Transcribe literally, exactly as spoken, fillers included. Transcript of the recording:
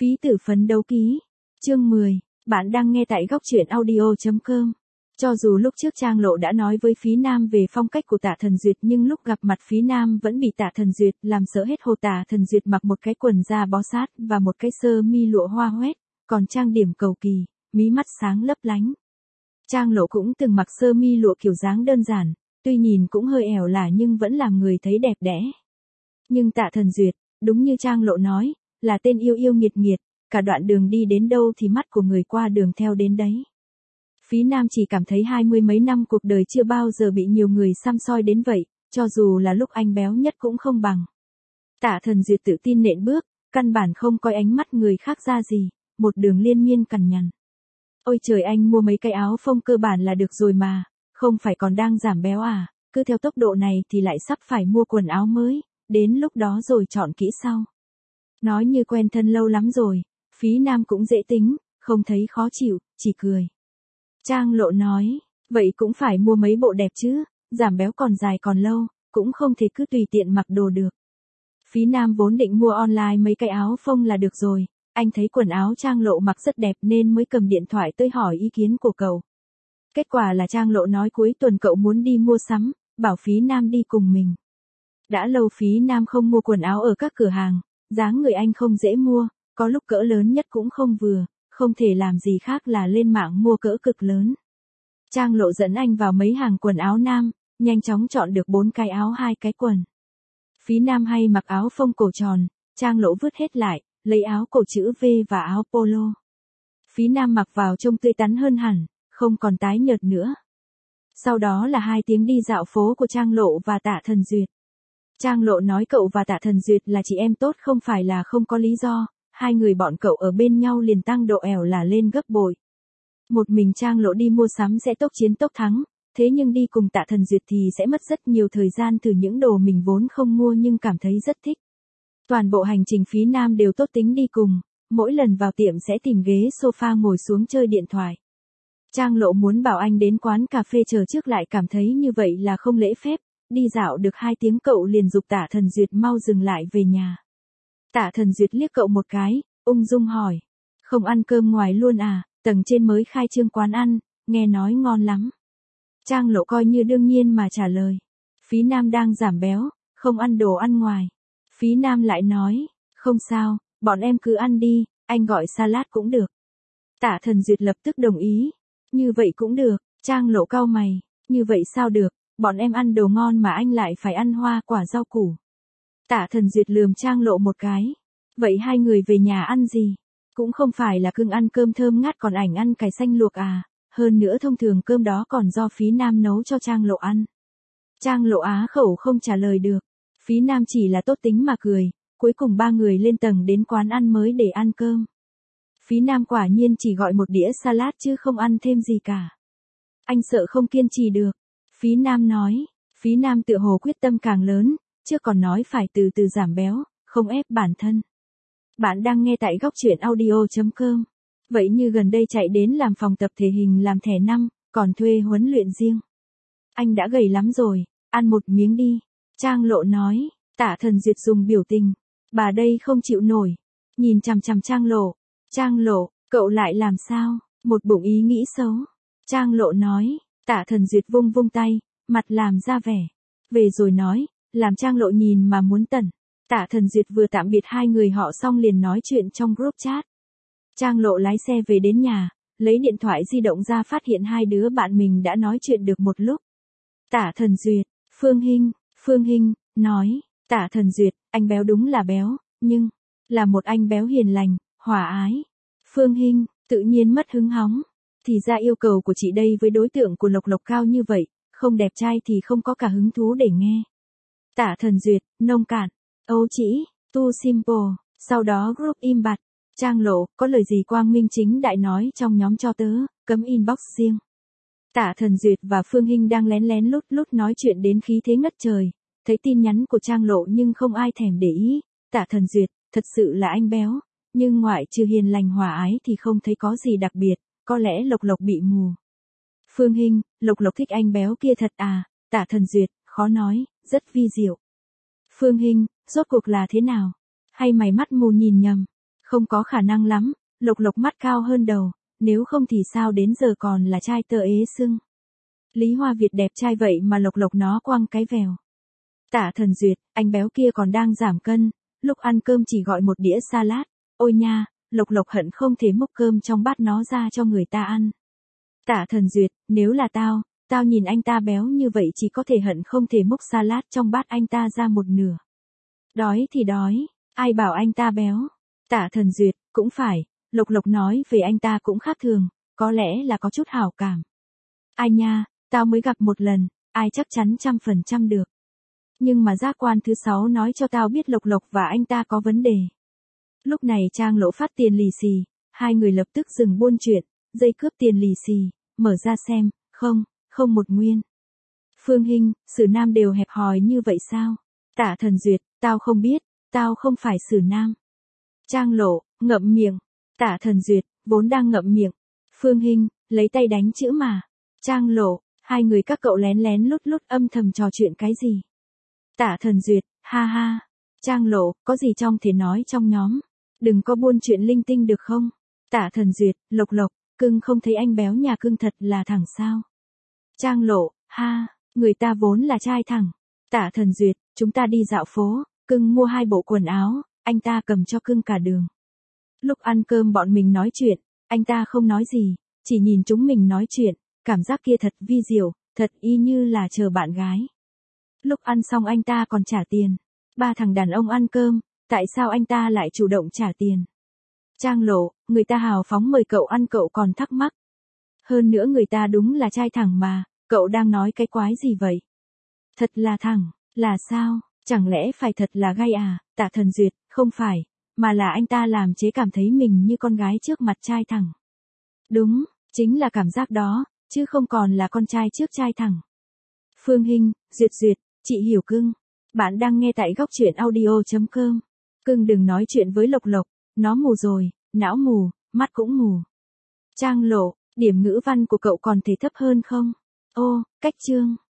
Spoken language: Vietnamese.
Phí tử phấn đấu ký. Chương mười. Bạn đang nghe tại góc truyện audio chấm com. Cho dù lúc trước Trang Lộ đã nói với Phí Nam về phong cách của Tạ Thần Duyệt, nhưng lúc gặp mặt Phí Nam vẫn bị Tạ Thần Duyệt làm sợ hết hồn. Tạ Thần Duyệt mặc một cái quần da bó sát và một cái sơ mi lụa hoa hoét, còn trang điểm cầu kỳ, mí mắt sáng lấp lánh. Trang Lộ cũng từng mặc sơ mi lụa kiểu dáng đơn giản, tuy nhìn cũng hơi ẻo lả nhưng vẫn làm người thấy đẹp đẽ. Nhưng Tạ Thần Duyệt, đúng như Trang Lộ nói, là tên yêu yêu nghiệt nghiệt, cả đoạn đường đi đến đâu thì mắt của người qua đường theo đến đấy. Phí Nam chỉ cảm thấy hai mươi mấy năm cuộc đời chưa bao giờ bị nhiều người săm soi đến vậy, cho dù là lúc anh béo nhất cũng không bằng. Tạ Thần Duyệt tự tin nện bước, căn bản không coi ánh mắt người khác ra gì, một đường liên miên cằn nhằn. Ôi trời, anh mua mấy cái áo phông cơ bản là được rồi mà, không phải còn đang giảm béo à, cứ theo tốc độ này thì lại sắp phải mua quần áo mới, đến lúc đó rồi chọn kỹ sau. Nói như quen thân lâu lắm rồi, Phí Nam cũng dễ tính, không thấy khó chịu, chỉ cười. Trang Lộ nói, vậy cũng phải mua mấy bộ đẹp chứ, giảm béo còn dài còn lâu, cũng không thể cứ tùy tiện mặc đồ được. Phí Nam vốn định mua online mấy cái áo phông là được rồi, anh thấy quần áo Trang Lộ mặc rất đẹp nên mới cầm điện thoại tới hỏi ý kiến của cậu. Kết quả là Trang Lộ nói cuối tuần cậu muốn đi mua sắm, bảo Phí Nam đi cùng mình. Đã lâu Phí Nam không mua quần áo ở các cửa hàng, dáng người anh không dễ mua, có lúc cỡ lớn nhất cũng không vừa, không thể làm gì khác là lên mạng mua cỡ cực lớn. Trang Lộ dẫn anh vào mấy hàng quần áo nam, nhanh chóng chọn được bốn cái áo hai cái quần. Phí Nam hay mặc áo phông cổ tròn, Trang Lộ vứt hết lại, lấy áo cổ chữ V và áo polo. Phí Nam mặc vào trông tươi tắn hơn hẳn, không còn tái nhợt nữa. Sau đó là hai tiếng đi dạo phố của Trang Lộ và Tạ Thần Duyệt. Trang Lộ nói cậu và Tạ Thần Duyệt là chị em tốt không phải là không có lý do, hai người bọn cậu ở bên nhau liền tăng độ ẻo là lên gấp bội. Một mình Trang Lộ đi mua sắm sẽ tốc chiến tốc thắng, thế nhưng đi cùng Tạ Thần Duyệt thì sẽ mất rất nhiều thời gian thử những đồ mình vốn không mua nhưng cảm thấy rất thích. Toàn bộ hành trình Phí Nam đều tốt tính đi cùng, mỗi lần vào tiệm sẽ tìm ghế sofa ngồi xuống chơi điện thoại. Trang Lộ muốn bảo anh đến quán cà phê chờ trước lại cảm thấy như vậy là không lễ phép, đi dạo được hai tiếng cậu liền giục Tạ Thần Duyệt mau dừng lại về nhà. Tạ Thần Duyệt liếc cậu một cái, ung dung hỏi, không ăn cơm ngoài luôn à, tầng trên mới khai trương quán ăn, nghe nói ngon lắm. Trang Lộ coi như đương nhiên mà trả lời, Phí Nam đang giảm béo, không ăn đồ ăn ngoài. Phí Nam lại nói, không sao, bọn em cứ ăn đi, anh gọi salad cũng được. Tạ Thần Duyệt lập tức đồng ý, như vậy cũng được. Trang Lộ cau mày, như vậy sao được, bọn em ăn đồ ngon mà anh lại phải ăn hoa quả rau củ. Tạ Thần Duyệt lườm Trang Lộ một cái, vậy hai người về nhà ăn gì? Cũng không phải là cưng ăn cơm thơm ngát còn ảnh ăn cải xanh luộc à, hơn nữa thông thường cơm đó còn do Phí Nam nấu cho Trang Lộ ăn. Trang Lộ á khẩu không trả lời được, Phí Nam chỉ là tốt tính mà cười, cuối cùng ba người lên tầng đến quán ăn mới để ăn cơm. Phí Nam quả nhiên chỉ gọi một đĩa salad chứ không ăn thêm gì cả. Anh sợ không kiên trì được, Phí Nam nói, Phí Nam tựa hồ quyết tâm càng lớn, chứ còn nói phải từ từ giảm béo, không ép bản thân. Bạn đang nghe tại góc truyện audio chấm com. Vậy như gần đây chạy đến làm phòng tập thể hình làm thẻ năm, còn thuê huấn luyện riêng. Anh đã gầy lắm rồi, ăn một miếng đi. Trang Lộ nói, Tạ Thần Duyệt dùng biểu tình. Bà đây không chịu nổi. Nhìn chằm chằm Trang Lộ. Trang Lộ, cậu lại làm sao? Một bụng ý nghĩ xấu. Trang Lộ nói, Tạ Thần Duyệt vung vung tay, mặt làm ra vẻ. Về rồi nói, làm Trang Lộ nhìn mà muốn tẩn. Tạ Thần Duyệt vừa tạm biệt hai người họ xong liền nói chuyện trong group chat. Trang Lộ lái xe về đến nhà, lấy điện thoại di động ra phát hiện hai đứa bạn mình đã nói chuyện được một lúc. Tạ Thần Duyệt, Phương Hinh, Phương Hinh, nói, Tạ Thần Duyệt, anh béo đúng là béo, nhưng, là một anh béo hiền lành, hòa ái. Phương Hinh, tự nhiên mất hứng hóng. Thì ra yêu cầu của chị đây với đối tượng của Lộc Lộc cao như vậy, không đẹp trai thì không có cả hứng thú để nghe. Tạ Thần Duyệt, nông cạn, ấu trĩ, too simple, sau đó group im bặt. Trang Lộ, có lời gì quang minh chính đại nói trong nhóm cho tớ, cấm inbox riêng. Tạ Thần Duyệt và Phương Hinh đang lén lén lút lút nói chuyện đến khí thế ngất trời, thấy tin nhắn của Trang Lộ nhưng không ai thèm để ý. Tạ Thần Duyệt, thật sự là anh béo, nhưng ngoại trừ hiền lành hòa ái thì không thấy có gì đặc biệt, có lẽ Lộc Lộc bị mù. Phương Hinh, Lộc Lộc thích anh béo kia thật à? Tạ Thần Duyệt, khó nói, rất vi diệu. Phương Hinh, rốt cuộc là thế nào? Hay mày mắt mù nhìn nhầm? Không có khả năng lắm, Lộc Lộc mắt cao hơn đầu, nếu không thì sao đến giờ còn là trai tơ ế sưng. Lý Hoa Việt đẹp trai vậy mà Lộc Lộc nó quăng cái vèo. Tạ Thần Duyệt, anh béo kia còn đang giảm cân, lúc ăn cơm chỉ gọi một đĩa salad, ôi nha, Lộc Lộc hận không thể múc cơm trong bát nó ra cho người ta ăn. Tạ Thần Duyệt, nếu là tao, tao nhìn anh ta béo như vậy chỉ có thể hận không thể múc salad trong bát anh ta ra một nửa. Đói thì đói, ai bảo anh ta béo. Tạ Thần Duyệt, cũng phải, Lộc Lộc nói về anh ta cũng khác thường, có lẽ là có chút hảo cảm. Ai nha, tao mới gặp một lần, ai chắc chắn trăm phần trăm được. Nhưng mà giác quan thứ sáu nói cho tao biết Lộc Lộc và anh ta có vấn đề. Lúc này Trang Lộ phát tiền lì xì, hai người lập tức dừng buôn chuyện, dây cướp tiền lì xì, mở ra xem, không, không một nguyên. Phương Hinh, Sử Nam đều hẹp hòi như vậy sao? Tạ Thần Duyệt, tao không biết, tao không phải Sử Nam. Trang Lộ, ngậm miệng. Tạ Thần Duyệt, vốn đang ngậm miệng. Phương Hinh, lấy tay đánh chữ mà. Trang Lộ, hai người các cậu lén lén lút lút âm thầm trò chuyện cái gì? Tạ Thần Duyệt, ha ha. Trang Lộ, có gì trong thể nói trong nhóm. Đừng có buôn chuyện linh tinh được không? Tạ Thần Duyệt, Lộc Lộc, cưng không thấy anh béo nhà cưng thật là thẳng sao? Trang Lộ, ha, người ta vốn là trai thẳng. Tạ Thần Duyệt, chúng ta đi dạo phố, cưng mua hai bộ quần áo, anh ta cầm cho cưng cả đường. Lúc ăn cơm bọn mình nói chuyện, anh ta không nói gì, chỉ nhìn chúng mình nói chuyện, cảm giác kia thật vi diệu, thật y như là chờ bạn gái. Lúc ăn xong anh ta còn trả tiền. Ba thằng đàn ông ăn cơm, tại sao anh ta lại chủ động trả tiền? Trang Lộ, người ta hào phóng mời cậu ăn cậu còn thắc mắc. Hơn nữa người ta đúng là trai thẳng mà, cậu đang nói cái quái gì vậy? Thật là thẳng, là sao? Chẳng lẽ phải thật là gay à? Tạ Thần Duyệt, không phải, mà là anh ta làm chế cảm thấy mình như con gái trước mặt trai thẳng. Đúng, chính là cảm giác đó, chứ không còn là con trai trước trai thẳng. Phương Hinh, Duyệt Duyệt, chị hiểu cưng. Bạn đang nghe tại góc truyện audio.com. Cưng đừng nói chuyện với Lộc Lộc, nó mù rồi, não mù, mắt cũng mù. Trang Lộ, điểm ngữ văn của cậu còn thể thấp hơn không? Ô, cách chương.